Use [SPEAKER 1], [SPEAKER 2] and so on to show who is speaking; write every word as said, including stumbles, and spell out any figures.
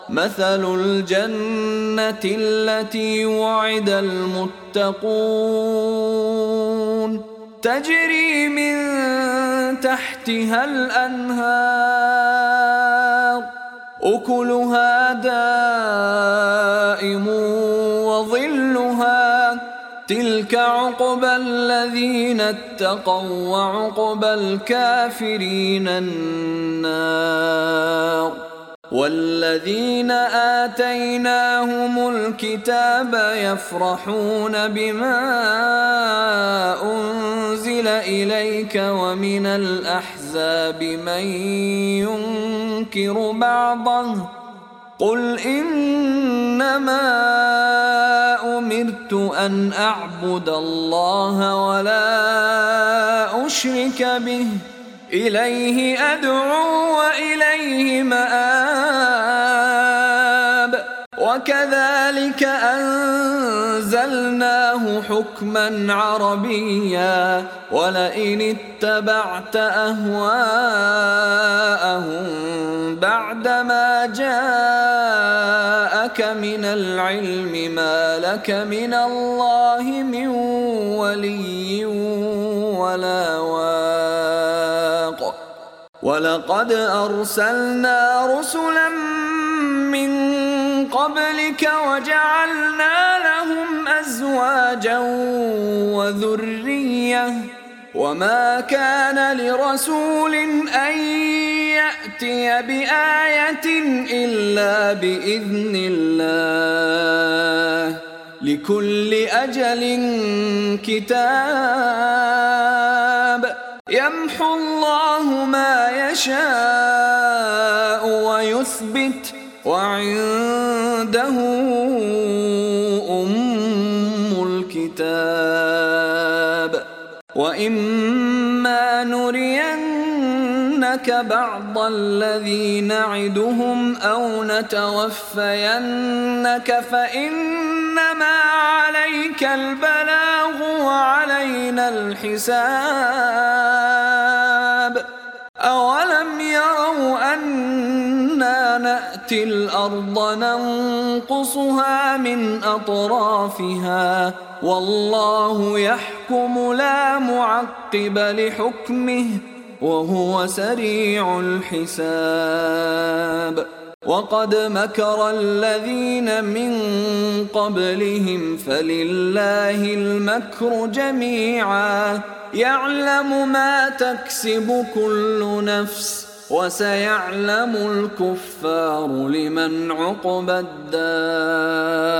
[SPEAKER 1] مثل الجنة التي وعد المتقون تجري من تحتها الأنهار أكلها دائم وظلها تلك عقبى الذين اتقوا وعقبى الكافرين النار والذين آتيناهم الكتاب يفرحون بما أنزل إليك ومن الأحزاب من ينكر بعضه قل إنما أمرت أن أعبد الله ولا أشرك به إليه أدعو وإليه مآب وكذلك أنزلناه حكما عربيا ولئن اتبعت أهواءهم بعدما جاءك من العلم ما لك من الله من ولي ولا واق ولقد أرسلنا رسلا من قبلك وجعلنا لهم أزواجا وذرية وما كان لرسول أن يأتي بآية إلا بإذن الله لكل أجل كتاب يمحو الله ما يشاء ويثبت وعنده أم الكتاب وإما نرينك بعض الذي نعدهم أو نتوفينك فإنما عليك البلاغ وعلينا الحساب أولم يروا أنا نأتي الأرض ننقصها من أطرافها والله يحكم لا معقب لحكمه وهو سريع الحساب وقد مكر الذين من قبلهم فلله المكر جميعا يعلم ما تكسب كل نفس وسيعلم الكفار لمن عقبى الدار